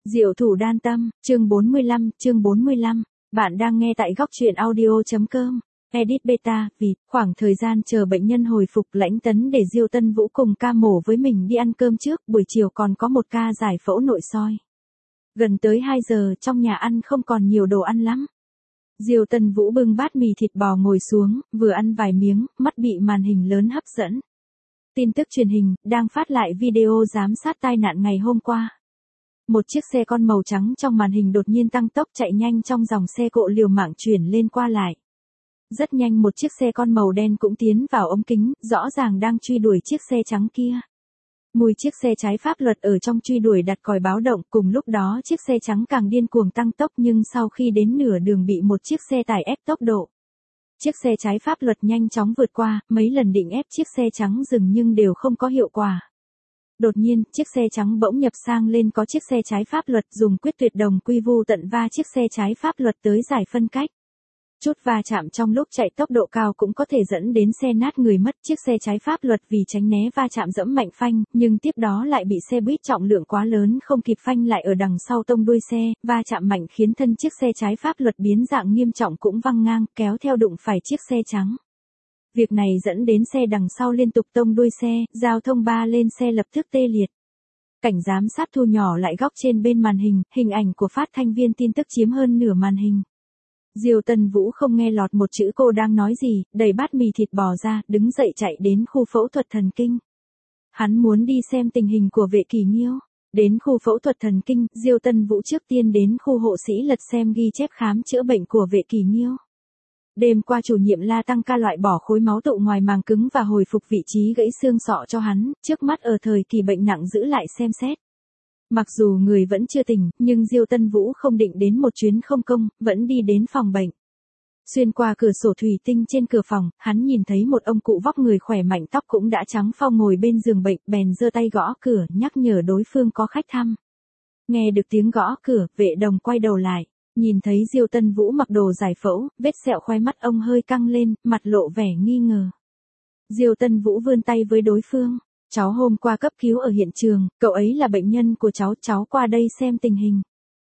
Diệu thủ đan tâm, chương 45, bạn đang nghe tại góc truyện audio.com. Edit beta, vì khoảng thời gian chờ bệnh nhân hồi phục Lãnh Tấn để Diêu Tân Vũ cùng ca mổ với mình đi ăn cơm trước, buổi chiều còn có một ca giải phẫu nội soi. Gần tới 2 giờ, trong nhà ăn không còn nhiều đồ ăn lắm. Diêu Tân Vũ bưng bát mì thịt bò ngồi xuống, vừa ăn vài miếng, mắt bị màn hình lớn hấp dẫn. Tin tức truyền hình, đang phát lại video giám sát tai nạn ngày hôm qua. Một chiếc xe con màu trắng trong màn hình đột nhiên tăng tốc chạy nhanh trong dòng xe cộ liều mạng chuyển lên qua lại. Rất nhanh một chiếc xe con màu đen cũng tiến vào ống kính, rõ ràng đang truy đuổi chiếc xe trắng kia. Mùi chiếc xe trái pháp luật ở trong truy đuổi đặt còi báo động, cùng lúc đó chiếc xe trắng càng điên cuồng tăng tốc nhưng sau khi đến nửa đường bị một chiếc xe tải ép tốc độ. Chiếc xe trái pháp luật nhanh chóng vượt qua, mấy lần định ép chiếc xe trắng dừng nhưng đều không có hiệu quả. Đột nhiên, chiếc xe trắng bỗng nhập sang lên có chiếc xe trái pháp luật dùng quyết tuyệt đồng quy vu tận va chiếc xe trái pháp luật tới giải phân cách. Chút va chạm trong lúc chạy tốc độ cao cũng có thể dẫn đến xe nát người mất. Chiếc xe trái pháp luật vì tránh né va chạm dẫm mạnh phanh, nhưng tiếp đó lại bị xe buýt trọng lượng quá lớn không kịp phanh lại ở đằng sau tông đuôi xe, va chạm mạnh khiến thân chiếc xe trái pháp luật biến dạng nghiêm trọng cũng văng ngang, kéo theo đụng phải chiếc xe trắng. Việc này dẫn đến xe đằng sau liên tục tông đuôi xe, giao thông ba lên xe lập tức tê liệt. Cảnh giám sát thu nhỏ lại góc trên bên màn hình, hình ảnh của phát thanh viên tin tức chiếm hơn nửa màn hình. Diêu Tân Vũ không nghe lọt một chữ cô đang nói gì, đẩy bát mì thịt bò ra, đứng dậy chạy đến khu phẫu thuật thần kinh. Hắn muốn đi xem tình hình của Vệ Kỳ Nghiêu. Đến khu phẫu thuật thần kinh, Diêu Tân Vũ trước tiên đến khu hộ sĩ lật xem ghi chép khám chữa bệnh của Vệ Kỳ Nghiêu. Đêm qua chủ nhiệm La tăng ca loại bỏ khối máu tụ ngoài màng cứng và hồi phục vị trí gãy xương sọ cho hắn, trước mắt ở thời kỳ bệnh nặng giữ lại xem xét. Mặc dù người vẫn chưa tỉnh, nhưng Diêu Tân Vũ không định đến một chuyến không công, vẫn đi đến phòng bệnh. Xuyên qua cửa sổ thủy tinh trên cửa phòng, hắn nhìn thấy một ông cụ vóc người khỏe mạnh tóc cũng đã trắng phau ngồi bên giường bệnh, bèn giơ tay gõ cửa, nhắc nhở đối phương có khách thăm. Nghe được tiếng gõ cửa, vệ đồng quay đầu lại. Nhìn thấy Diêu Tân Vũ mặc đồ giải phẫu, vết sẹo khoe mắt ông hơi căng lên, mặt lộ vẻ nghi ngờ. Diêu Tân Vũ vươn tay với đối phương. Cháu hôm qua cấp cứu ở hiện trường, cậu ấy là bệnh nhân của cháu qua đây xem tình hình.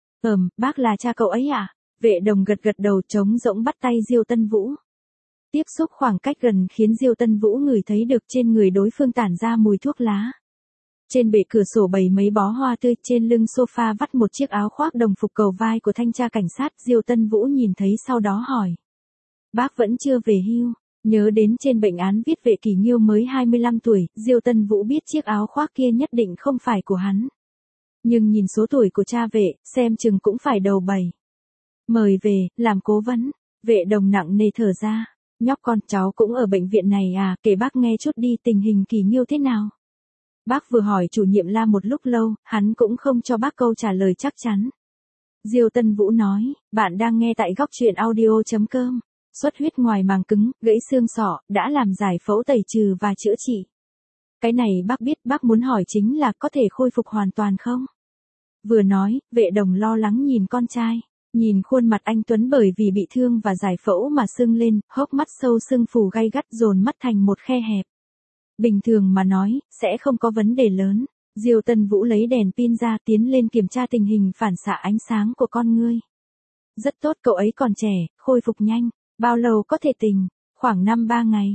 Bác là cha cậu ấy à? Vệ đồng gật gật đầu trống rỗng bắt tay Diêu Tân Vũ. Tiếp xúc khoảng cách gần khiến Diêu Tân Vũ ngửi thấy được trên người đối phương tản ra mùi thuốc lá. Trên bệ cửa sổ bày mấy bó hoa tươi, trên lưng sofa vắt một chiếc áo khoác đồng phục cầu vai của thanh tra cảnh sát. Diêu Tân Vũ nhìn thấy sau đó hỏi. Bác vẫn chưa về hưu. Nhớ đến trên bệnh án viết Vệ Kỳ Nghiêu mới 25 tuổi, Diêu Tân Vũ biết chiếc áo khoác kia nhất định không phải của hắn. Nhưng nhìn số tuổi của cha Vệ, xem chừng cũng phải đầu 7. Mời về, làm cố vấn. Vệ đồng nặng nề thở ra. Nhóc con, cháu cũng ở bệnh viện này à, kể bác nghe chút đi, tình hình Kỳ Nghiêu thế nào? Bác vừa hỏi chủ nhiệm La một lúc lâu, hắn cũng không cho bác câu trả lời chắc chắn. Diêu Tân Vũ nói, bạn đang nghe tại góc truyện audio.com. Xuất huyết ngoài màng cứng, gãy xương sọ, đã làm giải phẫu tẩy trừ và chữa trị. Cái này bác biết, bác muốn hỏi chính là có thể khôi phục hoàn toàn không? Vừa nói, vệ đồng lo lắng nhìn con trai. Nhìn khuôn mặt anh Tuấn bởi vì bị thương và giải phẫu mà sưng lên, hốc mắt sâu sưng phù gay gắt dồn mắt thành một khe hẹp. Bình thường mà nói, sẽ không có vấn đề lớn. Diêu Tân Vũ lấy đèn pin ra tiến lên kiểm tra tình hình phản xạ ánh sáng của con ngươi. Rất tốt, cậu ấy còn trẻ, khôi phục nhanh. Bao lâu có thể tỉnh? Khoảng 5-3 ngày.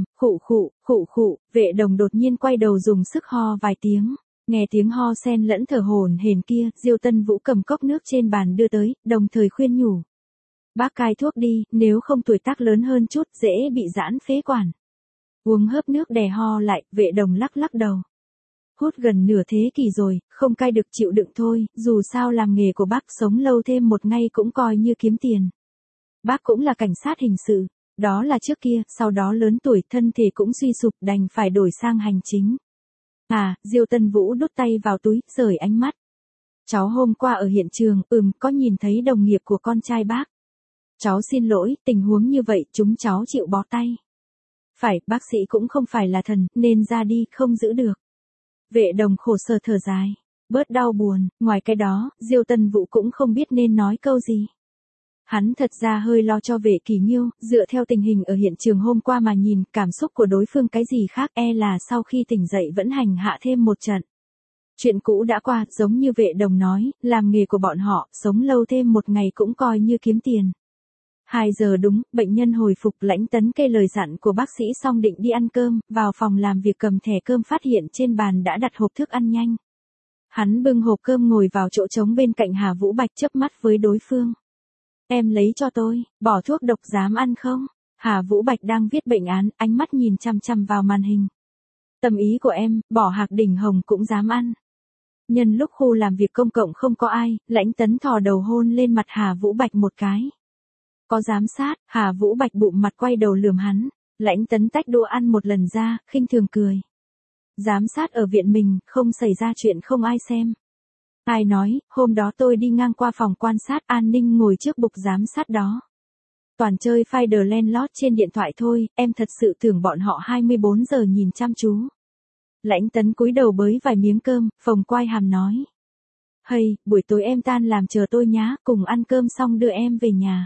Khụ, vệ đồng đột nhiên quay đầu dùng sức ho vài tiếng. Nghe tiếng ho xen lẫn thở hổn hển kia, Diêu Tân Vũ cầm cốc nước trên bàn đưa tới, đồng thời khuyên nhủ. Bác cai thuốc đi, nếu không tuổi tác lớn hơn chút, dễ bị giãn phế quản. Uống hớp nước đè ho lại, vệ đồng lắc lắc đầu. Hút gần nửa thế kỷ rồi, không cai được chịu đựng thôi, dù sao làm nghề của bác sống lâu thêm một ngày cũng coi như kiếm tiền. Bác cũng là cảnh sát hình sự, đó là trước kia, sau đó lớn tuổi thân thể cũng suy sụp đành phải đổi sang hành chính. Diêu Tân Vũ đút tay vào túi, rời ánh mắt. Cháu hôm qua ở hiện trường, có nhìn thấy đồng nghiệp của con trai bác. Cháu xin lỗi, tình huống như vậy chúng cháu chịu bó tay. Phải, bác sĩ cũng không phải là thần, nên ra đi, không giữ được. Vệ đồng khổ sở thở dài, bớt đau buồn, ngoài cái đó, Diêu Tân Vũ cũng không biết nên nói câu gì. Hắn thật ra hơi lo cho Vệ Kỳ Nghiêu, dựa theo tình hình ở hiện trường hôm qua mà nhìn, cảm xúc của đối phương cái gì khác là sau khi tỉnh dậy vẫn hành hạ thêm một trận. Chuyện cũ đã qua, giống như vệ đồng nói, làm nghề của bọn họ, sống lâu thêm một ngày cũng coi như kiếm tiền. 2 giờ đúng, bệnh nhân hồi phục. Lãnh Tấn kê lời dặn của bác sĩ xong định đi ăn cơm, vào phòng làm việc cầm thẻ cơm phát hiện trên bàn đã đặt hộp thức ăn nhanh. Hắn bưng hộp cơm ngồi vào chỗ trống bên cạnh Hà Vũ Bạch chớp mắt với đối phương. Em lấy cho tôi, bỏ thuốc độc dám ăn không? Hà Vũ Bạch đang viết bệnh án, ánh mắt nhìn chằm chằm vào màn hình. Tâm ý của em, bỏ hạc đỉnh hồng cũng dám ăn. Nhân lúc khu làm việc công cộng không có ai, Lãnh Tấn thò đầu hôn lên mặt Hà Vũ Bạch một cái. Có giám sát, Hà Vũ Bạch bụng mặt quay đầu lườm hắn. Lãnh Tấn tách đũa ăn một lần ra, khinh thường cười. Giám sát ở viện mình, không xảy ra chuyện không ai xem. Ai nói, hôm đó tôi đi ngang qua phòng quan sát an ninh ngồi trước bục giám sát đó. Toàn chơi Finder Landlord trên điện thoại thôi, em thật sự tưởng bọn họ 24 giờ nhìn chăm chú. Lãnh Tấn cúi đầu bới vài miếng cơm, phồng quai hàm nói. Hay, buổi tối em tan làm chờ tôi nhá, cùng ăn cơm xong đưa em về nhà.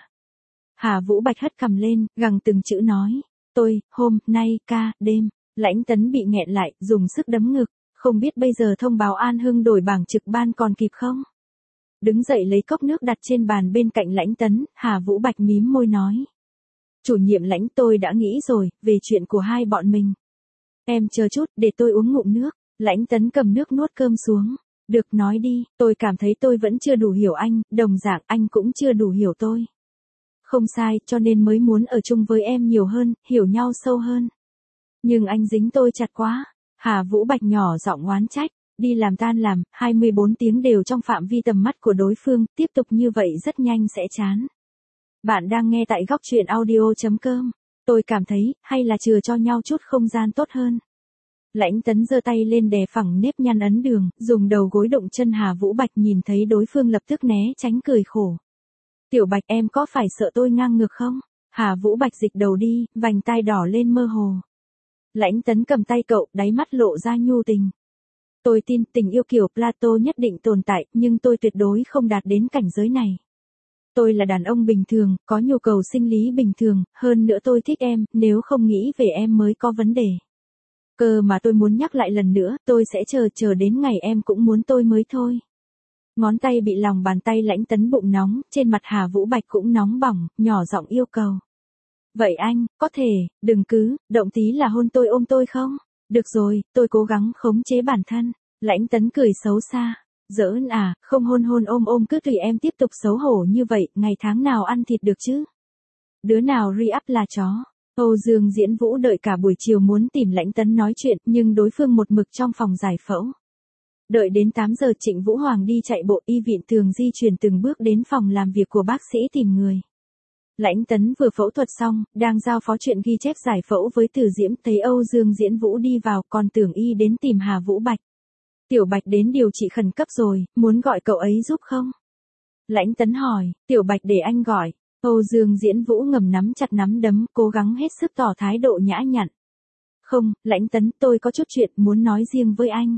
Hà Vũ Bạch hất cằm lên, gằn từng chữ nói. Tôi, hôm, nay, ca, đêm. Lãnh Tấn bị nghẹn lại, dùng sức đấm ngực. Không biết bây giờ thông báo An Hưng đổi bảng trực ban còn kịp không? Đứng dậy lấy cốc nước đặt trên bàn bên cạnh Lãnh Tấn, Hà Vũ Bạch mím môi nói. Chủ nhiệm Lãnh, tôi đã nghĩ rồi, về chuyện của hai bọn mình. Em chờ chút, để tôi uống ngụm nước. Lãnh Tấn cầm nước nuốt cơm xuống. Được, nói đi, tôi cảm thấy tôi vẫn chưa đủ hiểu anh, đồng dạng anh cũng chưa đủ hiểu tôi. Không sai, cho nên mới muốn ở chung với em nhiều hơn, hiểu nhau sâu hơn. Nhưng anh dính tôi chặt quá. Hà Vũ Bạch nhỏ giọng oán trách. Đi làm tan làm, 24 tiếng đều trong phạm vi tầm mắt của đối phương, tiếp tục như vậy rất nhanh sẽ chán. Bạn đang nghe tại góc truyện audio.com. Tôi cảm thấy, hay là chừa cho nhau chút không gian tốt hơn. Lãnh Tấn giơ tay lên đè phẳng nếp nhăn ấn đường, dùng đầu gối đụng chân Hà Vũ Bạch, nhìn thấy đối phương lập tức né tránh cười khổ. Tiểu Bạch, em có phải sợ tôi ngang ngược không? Hà Vũ Bạch dịch đầu đi, vành tai đỏ lên mơ hồ. Lãnh Tấn cầm tay cậu, đáy mắt lộ ra nhu tình. Tôi tin tình yêu kiểu Plato nhất định tồn tại, nhưng tôi tuyệt đối không đạt đến cảnh giới này. Tôi là đàn ông bình thường, có nhu cầu sinh lý bình thường, hơn nữa tôi thích em, nếu không nghĩ về em mới có vấn đề. Cơ mà tôi muốn nhắc lại lần nữa, tôi sẽ chờ đến ngày em cũng muốn tôi mới thôi. Ngón tay bị lòng bàn tay Lãnh Tấn bụng nóng, trên mặt Hà Vũ Bạch cũng nóng bỏng, nhỏ giọng yêu cầu. Vậy anh, có thể, đừng cứ, động tí là hôn tôi ôm tôi không? Được rồi, tôi cố gắng khống chế bản thân. Lãnh Tấn cười xấu xa. Giỡn à, không hôn hôn ôm ôm cứ tùy em tiếp tục xấu hổ như vậy, ngày tháng nào ăn thịt được chứ? Đứa nào re-up là chó? Âu Dương Diễn Vũ đợi cả buổi chiều muốn tìm Lãnh Tấn nói chuyện, nhưng đối phương một mực trong phòng giải phẫu. Đợi đến 8 giờ Trịnh Vũ Hoàng đi chạy bộ, y viện Tường di chuyển từng bước đến phòng làm việc của bác sĩ tìm người. Lãnh Tấn vừa phẫu thuật xong, đang giao phó chuyện ghi chép giải phẫu với Từ Diễm, thấy Âu Dương Diễn Vũ đi vào, còn tưởng y đến tìm Hà Vũ Bạch. Tiểu Bạch đến điều trị khẩn cấp rồi, muốn gọi cậu ấy giúp không? Lãnh Tấn hỏi, Tiểu Bạch để anh gọi. Âu Dương Diễn Vũ ngầm nắm chặt nắm đấm, cố gắng hết sức tỏ thái độ nhã nhặn. Không, Lãnh Tấn, tôi có chút chuyện muốn nói riêng với anh.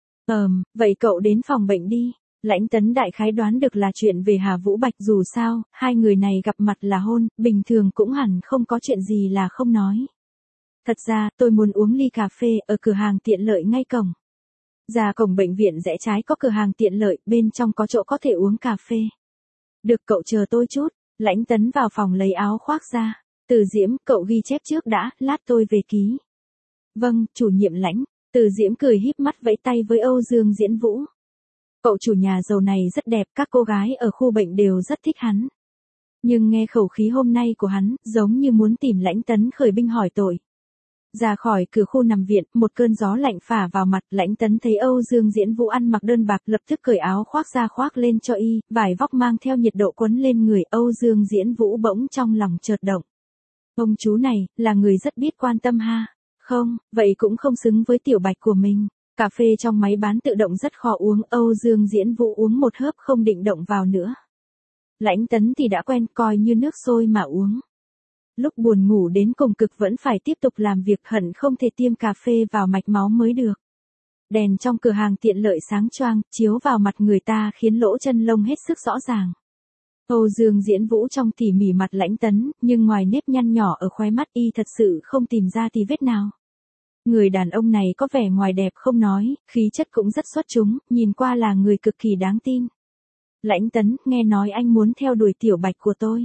Vậy cậu đến phòng bệnh đi. Lãnh Tấn đại khái đoán được là chuyện về Hà Vũ Bạch, dù sao, hai người này gặp mặt là hôn, bình thường cũng hẳn không có chuyện gì là không nói. Thật ra, tôi muốn uống ly cà phê, ở cửa hàng tiện lợi ngay cổng. Ra cổng bệnh viện rẽ trái có cửa hàng tiện lợi, bên trong có chỗ có thể uống cà phê. Được, cậu chờ tôi chút. Lãnh Tấn vào phòng lấy áo khoác ra. Từ Diễm, cậu ghi chép trước đã, lát tôi về ký. Vâng, chủ nhiệm Lãnh. Từ Diễm cười híp mắt vẫy tay với Âu Dương Diễn Vũ. Cậu chủ nhà giàu này rất đẹp, các cô gái ở khu bệnh đều rất thích hắn. Nhưng nghe khẩu khí hôm nay của hắn, giống như muốn tìm Lãnh Tấn khởi binh hỏi tội. Ra khỏi cửa khu nằm viện, một cơn gió lạnh phả vào mặt, Lãnh Tấn thấy Âu Dương Diễn Vũ ăn mặc đơn bạc, lập tức cởi áo khoác ra khoác lên cho y, vải vóc mang theo nhiệt độ quấn lên người. Âu Dương Diễn Vũ bỗng trong lòng chợt động. Ông chú này, là người rất biết quan tâm ha. Không, vậy cũng không xứng với Tiểu Bạch của mình. Cà phê trong máy bán tự động rất khó uống, Âu Dương Diễn Vũ uống một hớp không định động vào nữa. Lãnh Tấn thì đã quen, coi như nước sôi mà uống. Lúc buồn ngủ đến cùng cực vẫn phải tiếp tục làm việc, hận không thể tiêm cà phê vào mạch máu mới được. Đèn trong cửa hàng tiện lợi sáng choang, chiếu vào mặt người ta khiến lỗ chân lông hết sức rõ ràng. Âu Dương Diễn Vũ trong tỉ mỉ mặt Lãnh Tấn, nhưng ngoài nếp nhăn nhỏ ở khóe mắt y thật sự không tìm ra tí vết nào. Người đàn ông này có vẻ ngoài đẹp không nói, khí chất cũng rất xuất chúng, nhìn qua là người cực kỳ đáng tin. Lãnh Tấn, nghe nói anh muốn theo đuổi Tiểu Bạch của tôi.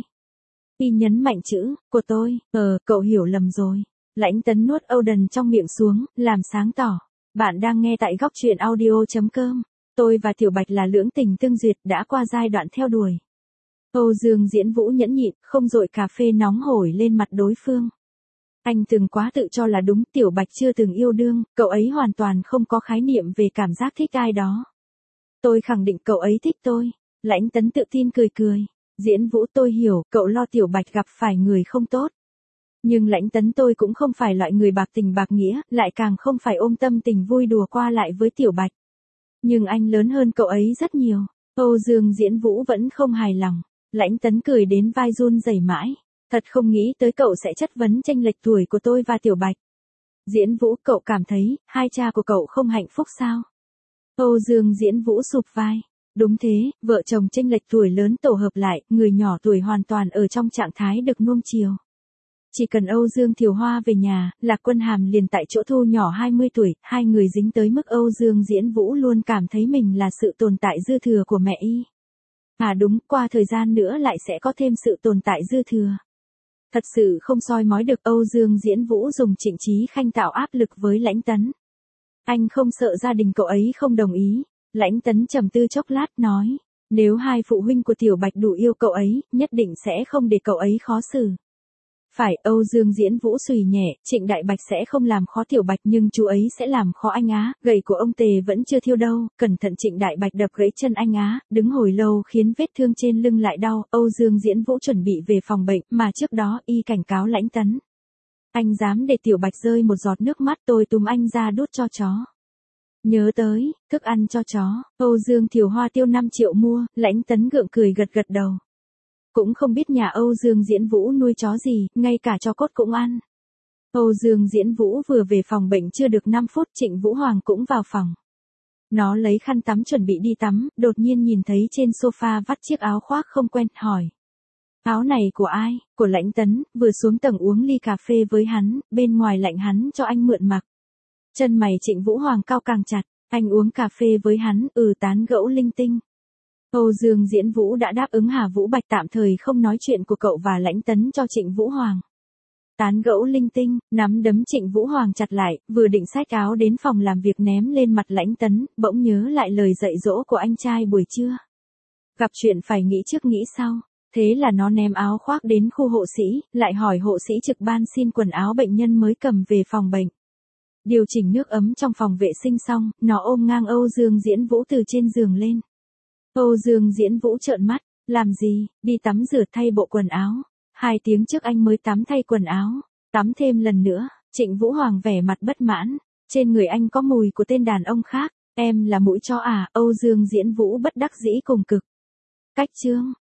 Y nhấn mạnh chữ, của tôi, cậu hiểu lầm rồi. Lãnh Tấn nuốt Oden trong miệng xuống, làm sáng tỏ. Bạn đang nghe tại góc truyện audio.com. Tôi và Tiểu Bạch là lưỡng tình tương duyệt, đã qua giai đoạn theo đuổi. Âu Dương Diễn Vũ nhẫn nhịn, không dội cà phê nóng hổi lên mặt đối phương. Anh từng quá tự cho là đúng, Tiểu Bạch chưa từng yêu đương, cậu ấy hoàn toàn không có khái niệm về cảm giác thích ai đó. Tôi khẳng định cậu ấy thích tôi. Lãnh Tấn tự tin cười cười. Diễn Vũ, tôi hiểu, cậu lo Tiểu Bạch gặp phải người không tốt. Nhưng Lãnh Tấn, tôi cũng không phải loại người bạc tình bạc nghĩa, lại càng không phải ôm tâm tình vui đùa qua lại với Tiểu Bạch. Nhưng anh lớn hơn cậu ấy rất nhiều. Âu Dương Diễn Vũ vẫn không hài lòng. Lãnh Tấn cười đến vai run rẩy mãi. Thật không nghĩ tới cậu sẽ chất vấn chênh lệch tuổi của tôi và Tiểu Bạch. Diễn Vũ, cậu cảm thấy, hai cha của cậu không hạnh phúc sao? Âu Dương Diễn Vũ sụp vai. Đúng thế, vợ chồng chênh lệch tuổi lớn tổ hợp lại, người nhỏ tuổi hoàn toàn ở trong trạng thái được nuông chiều. Chỉ cần Âu Dương Thiều Hoa về nhà, Lạc Quân Hàm liền tại chỗ thu nhỏ 20 tuổi, hai người dính tới mức Âu Dương Diễn Vũ luôn cảm thấy mình là sự tồn tại dư thừa của mẹ y. À đúng, qua thời gian nữa lại sẽ có thêm sự tồn tại dư thừa. Thật sự không soi mói được. Âu Dương Diễn Vũ dùng Trịnh Chí Khanh tạo áp lực với Lãnh Tấn. Anh không sợ gia đình cậu ấy không đồng ý. Lãnh Tấn trầm tư chốc lát nói, nếu hai phụ huynh của Tiểu Bạch đủ yêu cậu ấy, nhất định sẽ không để cậu ấy khó xử. Phải, Âu Dương Diễn Vũ xùy nhẹ, Trịnh Đại Bạch sẽ không làm khó Tiểu Bạch nhưng chú ấy sẽ làm khó anh á, gậy của ông Tề vẫn chưa thiêu đâu, cẩn thận Trịnh Đại Bạch đập gãy chân anh á, đứng hồi lâu khiến vết thương trên lưng lại đau. Âu Dương Diễn Vũ chuẩn bị về phòng bệnh, mà trước đó y cảnh cáo Lãnh Tấn. Anh dám để Tiểu Bạch rơi một giọt nước mắt, tôi túm anh ra đút cho chó. Nhớ tới, thức ăn cho chó, Âu Dương Thiều Hoa tiêu 5 triệu mua, Lãnh Tấn gượng cười gật gật đầu. Cũng không biết nhà Âu Dương Diễn Vũ nuôi chó gì, ngay cả chó cốt cũng ăn. Âu Dương Diễn Vũ vừa về phòng bệnh chưa được 5 phút, Trịnh Vũ Hoàng cũng vào phòng. Nó lấy khăn tắm chuẩn bị đi tắm, đột nhiên nhìn thấy trên sofa vắt chiếc áo khoác không quen, hỏi. Áo này của ai? Của Lãnh Tấn, vừa xuống tầng uống ly cà phê với hắn, bên ngoài lạnh hắn cho anh mượn mặc. Chân mày Trịnh Vũ Hoàng cau càng chặt, anh uống cà phê với hắn, tán gẫu linh tinh. Âu Dương Diễn Vũ đã đáp ứng Hà Vũ Bạch tạm thời không nói chuyện của cậu và Lãnh Tấn cho Trịnh Vũ Hoàng. Tán gẫu linh tinh, nắm đấm Trịnh Vũ Hoàng chặt lại, vừa định xách áo đến phòng làm việc ném lên mặt Lãnh Tấn, bỗng nhớ lại lời dạy dỗ của anh trai buổi trưa. Gặp chuyện phải nghĩ trước nghĩ sau. Thế là nó ném áo khoác đến khu hộ sĩ, lại hỏi hộ sĩ trực ban xin quần áo bệnh nhân mới cầm về phòng bệnh. Điều chỉnh nước ấm trong phòng vệ sinh xong, nó ôm ngang Âu Dương Diễn Vũ từ trên giường lên. Âu Dương Diễn Vũ trợn mắt, làm gì, đi tắm rửa thay bộ quần áo. 2 tiếng trước anh mới tắm thay quần áo, tắm thêm lần nữa. Trịnh Vũ Hoàng vẻ mặt bất mãn, trên người anh có mùi của tên đàn ông khác, em là mũi chó à? Âu Dương Diễn Vũ bất đắc dĩ cùng cực. Cách chương